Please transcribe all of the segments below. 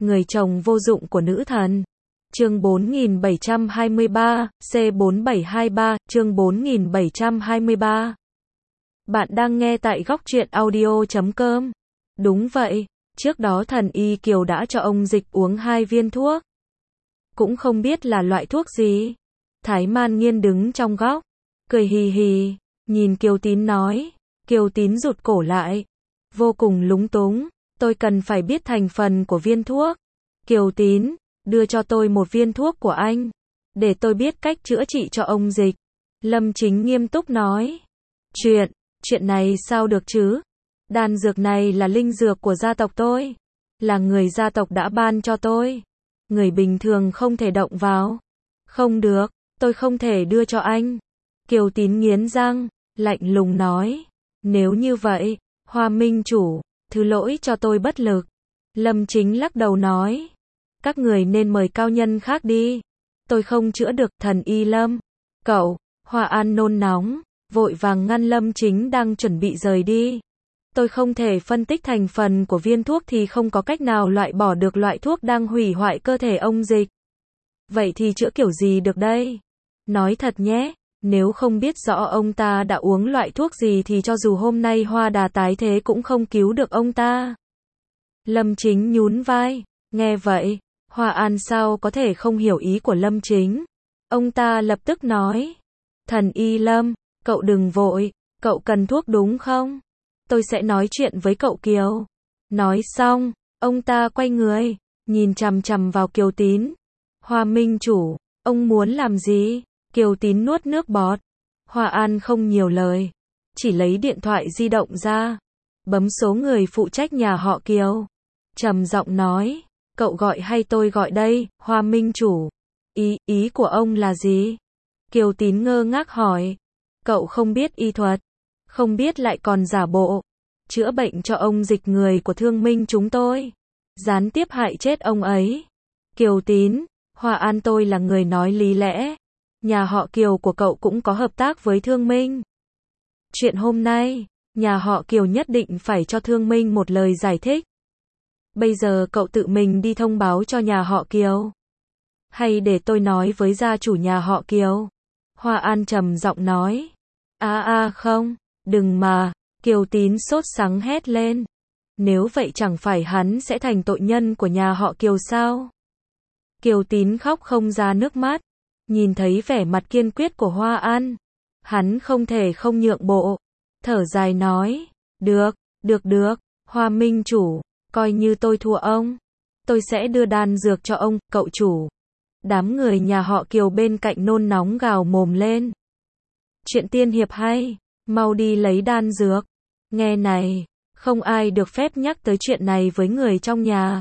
người chồng vô dụng của nữ thần. Chương 4723, C4723, chương 4723. Bạn đang nghe tại góc truyện audio.com. Đúng vậy, trước đó thần y Kiều đã cho ông Dịch uống 2 viên thuốc. Cũng không biết là loại thuốc gì. Thái Man Nghiên đứng trong góc, cười hì hì, nhìn Kiều Tín nói. Kiều Tín rụt cổ lại, vô cùng lúng túng. Tôi cần phải biết thành phần của viên thuốc. Kiều Tín, đưa cho tôi 1 viên thuốc của anh, để tôi biết cách chữa trị cho ông Dịch. Lâm Chính nghiêm túc nói. Chuyện này sao được chứ? Đan dược này là linh dược của gia tộc tôi, là người gia tộc đã ban cho tôi. Người bình thường không thể động vào. Không được, tôi không thể đưa cho anh. Kiều Tín nghiến răng, lạnh lùng nói. Nếu như vậy, Hoa Minh chủ, thứ lỗi cho tôi bất lực. Lâm Chính lắc đầu nói. Các người nên mời cao nhân khác đi. Tôi không chữa được. Thần y Lâm. Cậu, Hoa An nôn nóng, vội vàng ngăn Lâm Chính đang chuẩn bị rời đi. Tôi không thể phân tích thành phần của viên thuốc thì không có cách nào loại bỏ được loại thuốc đang hủy hoại cơ thể ông Dịch. Vậy thì chữa kiểu gì được đây? Nói thật nhé, nếu không biết rõ ông ta đã uống loại thuốc gì thì cho dù hôm nay Hoa Đà tái thế cũng không cứu được ông ta. Lâm Chính nhún vai, nghe vậy, Hoa An sao có thể không hiểu ý của Lâm Chính. Ông ta lập tức nói. Thần y Lâm, cậu đừng vội, cậu cần thuốc đúng không? Tôi sẽ nói chuyện với cậu Kiều. Nói xong, ông ta quay người, nhìn chằm chằm vào Kiều Tín. Hoa Minh chủ, ông muốn làm gì? Kiều Tín nuốt nước bọt. Hoa An không nhiều lời, chỉ lấy điện thoại di động ra, bấm số người phụ trách nhà họ Kiều. Trầm giọng nói, cậu gọi hay tôi gọi đây, Hoa Minh chủ? Ý của ông là gì? Kiều Tín ngơ ngác hỏi. Cậu không biết y thuật, không biết lại còn giả bộ chữa bệnh cho ông Dịch, người của Thương Minh chúng tôi, gián tiếp hại chết ông ấy. Kiều Tín, Hoa An tôi là người nói lý lẽ. Nhà họ Kiều của cậu cũng có hợp tác với Thương Minh. Chuyện hôm nay, nhà họ Kiều nhất định phải cho Thương Minh một lời giải thích. Bây giờ cậu tự mình đi thông báo cho nhà họ Kiều, hay để tôi nói với gia chủ nhà họ Kiều? Hoa An trầm giọng nói. Không, đừng mà. Kiều Tín sốt sắng hét lên. Nếu vậy chẳng phải hắn sẽ thành tội nhân của nhà họ Kiều sao? Kiều Tín khóc không ra nước mắt. Nhìn thấy vẻ mặt kiên quyết của Hoa An, hắn không thể không nhượng bộ. Thở dài nói. Được, Hoa Minh chủ, coi như tôi thua ông. Tôi sẽ đưa đan dược cho ông, cậu chủ. Đám người nhà họ Kiều bên cạnh nôn nóng gào mồm lên. Chuyện tiên hiệp hay, mau đi lấy đan dược. Nghe này, không ai được phép nhắc tới chuyện này với người trong nhà.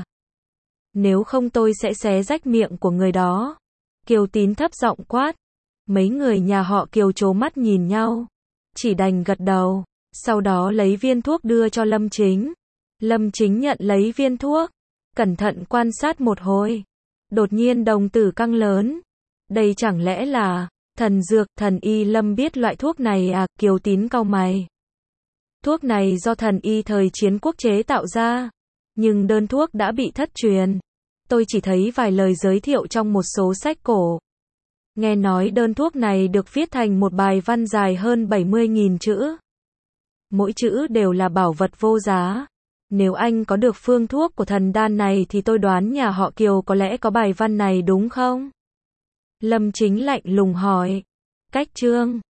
Nếu không tôi sẽ xé rách miệng của người đó. Kiều Tín thấp giọng quát. Mấy người nhà họ Kiều trố mắt nhìn nhau, chỉ đành gật đầu, sau đó lấy viên thuốc đưa cho Lâm Chính. Lâm Chính nhận lấy viên thuốc, cẩn thận quan sát một hồi. Đột nhiên đồng tử căng lớn. Đây chẳng lẽ là thần dược? Thần y Lâm biết loại thuốc này à? Kiều Tín cau mày. Thuốc này do thần y thời chiến quốc chế tạo ra, nhưng đơn thuốc đã bị thất truyền. Tôi chỉ thấy vài lời giới thiệu trong một số sách cổ. Nghe nói đơn thuốc này được viết thành một bài văn dài hơn 70.000 chữ. Mỗi chữ đều là bảo vật vô giá. Nếu anh có được phương thuốc của thần đan này thì tôi đoán nhà họ Kiều có lẽ có bài văn này đúng không? Lâm Chính lạnh lùng hỏi. Cách chương